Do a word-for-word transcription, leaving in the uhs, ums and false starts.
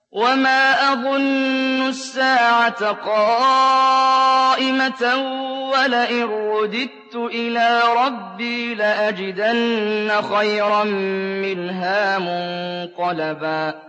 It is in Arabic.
وَمَا أَظُنُّ السَّاعَةَ قَائِمَةً وَلَئِن رُّدِدتُّ إِلَىٰ رَبِّي لَأَجِدَنَّ خَيْرًا مِّنْهَا مُنقَلَبًا